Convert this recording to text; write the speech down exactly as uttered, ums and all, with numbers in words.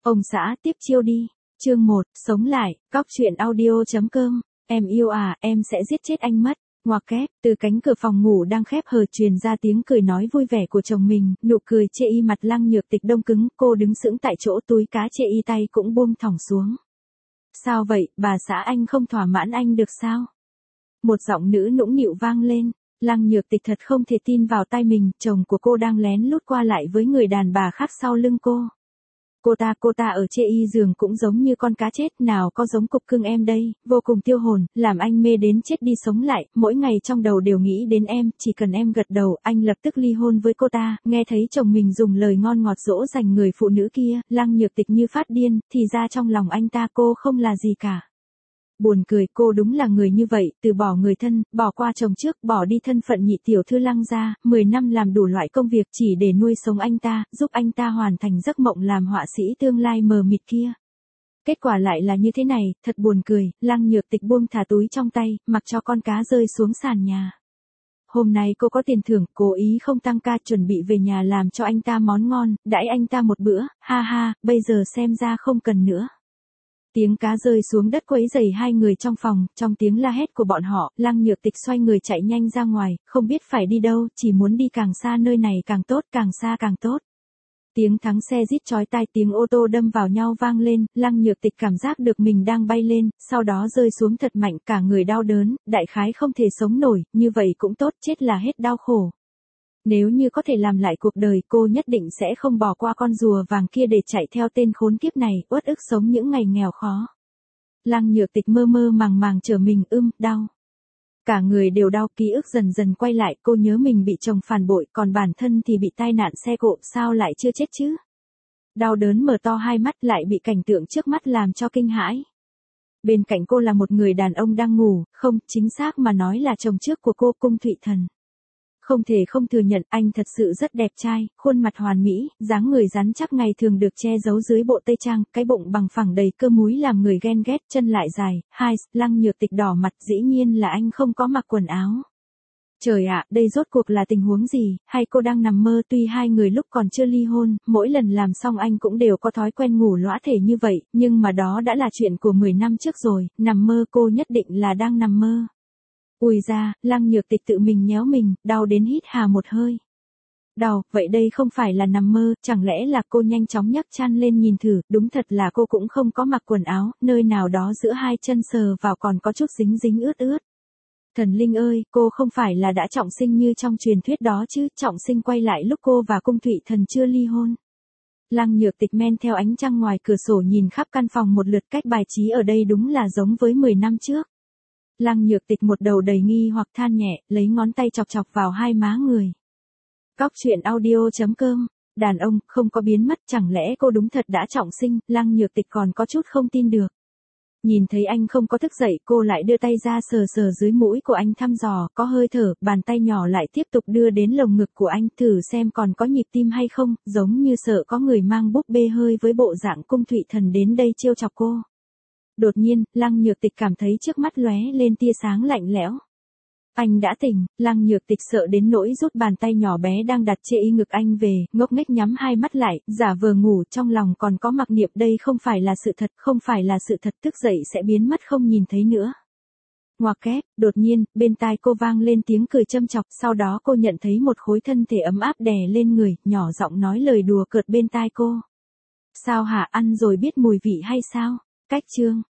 Ông xã tiếp chiêu đi. Chương một, sống lại, cóc truyện audio chấm com. Em yêu à, em sẽ giết chết anh mất. Ngoặc kép, từ cánh cửa phòng ngủ đang khép hờ truyền ra tiếng cười nói vui vẻ của chồng mình, nụ cười chê y mặt Lăng Nhược Tịch đông cứng, cô đứng sững tại chỗ, túi cá chê y tay cũng buông thõng xuống. Sao vậy, bà xã anh không thỏa mãn anh được sao? Một giọng nữ nũng nịu vang lên. Lăng Nhược Tịch thật không thể tin vào tai mình, chồng của cô đang lén lút qua lại với người đàn bà khác sau lưng cô. Cô ta, cô ta ở chê y giường cũng giống như con cá chết, nào có giống cục cưng em đây, vô cùng tiêu hồn, làm anh mê đến chết đi sống lại, mỗi ngày trong đầu đều nghĩ đến em, chỉ cần em gật đầu, anh lập tức ly hôn với cô ta. Nghe thấy chồng mình dùng lời ngon ngọt dỗ dành người phụ nữ kia, Lăng Nhược Tịch như phát điên, thì ra trong lòng anh ta cô không là gì cả. Buồn cười, cô đúng là người như vậy, từ bỏ người thân, bỏ qua chồng trước, bỏ đi thân phận nhị tiểu thư Lăng gia, mười năm làm đủ loại công việc chỉ để nuôi sống anh ta, giúp anh ta hoàn thành giấc mộng làm họa sĩ tương lai mờ mịt kia. Kết quả lại là như thế này, thật buồn cười. Lăng Nhược Tịch buông thả túi trong tay, mặc cho con cá rơi xuống sàn nhà. Hôm nay cô có tiền thưởng, cố ý không tăng ca, chuẩn bị về nhà làm cho anh ta món ngon, đãi anh ta một bữa, ha ha, bây giờ xem ra không cần nữa. Tiếng cá rơi xuống đất quấy rầy hai người trong phòng, trong tiếng la hét của bọn họ, Lăng Nhược Tịch xoay người chạy nhanh ra ngoài, không biết phải đi đâu, chỉ muốn đi càng xa nơi này càng tốt, càng xa càng tốt. Tiếng thắng xe rít chói tai, tiếng ô tô đâm vào nhau vang lên, Lăng Nhược Tịch cảm giác được mình đang bay lên, sau đó rơi xuống thật mạnh, cả người đau đớn, đại khái không thể sống nổi, như vậy cũng tốt, chết là hết đau khổ. Nếu như có thể làm lại cuộc đời, cô nhất định sẽ không bỏ qua con rùa vàng kia để chạy theo tên khốn kiếp này, uất ức sống những ngày nghèo khó. Lăng Nhược Tịch mơ mơ màng màng trở mình, ưm, đau. Cả người đều đau, ký ức dần dần quay lại, cô nhớ mình bị chồng phản bội, còn bản thân thì bị tai nạn xe cộ, sao lại chưa chết chứ? Đau đớn mở to hai mắt, lại bị cảnh tượng trước mắt làm cho kinh hãi. Bên cạnh cô là một người đàn ông đang ngủ, không, chính xác mà nói là chồng trước của cô, Cung Thụy Thần. Không thể không thừa nhận, anh thật sự rất đẹp trai, khuôn mặt hoàn mỹ, dáng người rắn chắc ngày thường được che giấu dưới bộ tây trang, cái bụng bằng phẳng đầy cơ múi làm người ghen ghét, chân lại dài. Hai, Lăng Nhược Tịch đỏ mặt, dĩ nhiên là anh không có mặc quần áo. Trời ạ, đây rốt cuộc là tình huống gì, hay cô đang nằm mơ? Tuy hai người lúc còn chưa ly hôn, mỗi lần làm xong anh cũng đều có thói quen ngủ lõa thể như vậy, nhưng mà đó đã là chuyện của mười năm trước rồi, nằm mơ cô nhất định là đang nằm mơ. Ui ra, Lăng Nhược Tịch tự mình nhéo mình, đau đến hít hà một hơi. Đau, vậy đây không phải là nằm mơ, chẳng lẽ là cô nhanh chóng nhấc chăn lên nhìn thử, đúng thật là cô cũng không có mặc quần áo, nơi nào đó giữa hai chân sờ vào còn có chút dính dính ướt ướt. Thần linh ơi, cô không phải là đã trọng sinh như trong truyền thuyết đó chứ, trọng sinh quay lại lúc cô và Cung Thụy Thần chưa ly hôn. Lăng Nhược Tịch men theo ánh trăng ngoài cửa sổ nhìn khắp căn phòng một lượt, cách bài trí ở đây đúng là giống với mười năm trước. Lăng Nhược Tịch một đầu đầy nghi hoặc than nhẹ, lấy ngón tay chọc chọc vào hai má người. Cóc truyện audio chấm com. Đàn ông, không có biến mất, chẳng lẽ cô đúng thật đã trọng sinh? Lăng Nhược Tịch còn có chút không tin được. Nhìn thấy anh không có thức dậy, cô lại đưa tay ra sờ sờ dưới mũi của anh thăm dò, có hơi thở, bàn tay nhỏ lại tiếp tục đưa đến lồng ngực của anh, thử xem còn có nhịp tim hay không, giống như sợ có người mang búp bê hơi với bộ dạng Cung Thụy Thần đến đây trêu chọc cô. Đột nhiên, Lăng Nhược Tịch cảm thấy trước mắt lóe lên tia sáng lạnh lẽo. Anh đã tỉnh. Lăng Nhược Tịch sợ đến nỗi rút bàn tay nhỏ bé đang đặt trên y ngực anh về, ngốc nghếch nhắm hai mắt lại, giả vờ ngủ, trong lòng còn có mặc niệm đây không phải là sự thật, không phải là sự thật, thức dậy sẽ biến mất không nhìn thấy nữa. Ngoặc kép, đột nhiên, bên tai cô vang lên tiếng cười châm chọc, sau đó cô nhận thấy một khối thân thể ấm áp đè lên người, nhỏ giọng nói lời đùa cợt bên tai cô. Sao hả, ăn rồi biết mùi vị hay sao? Cách chương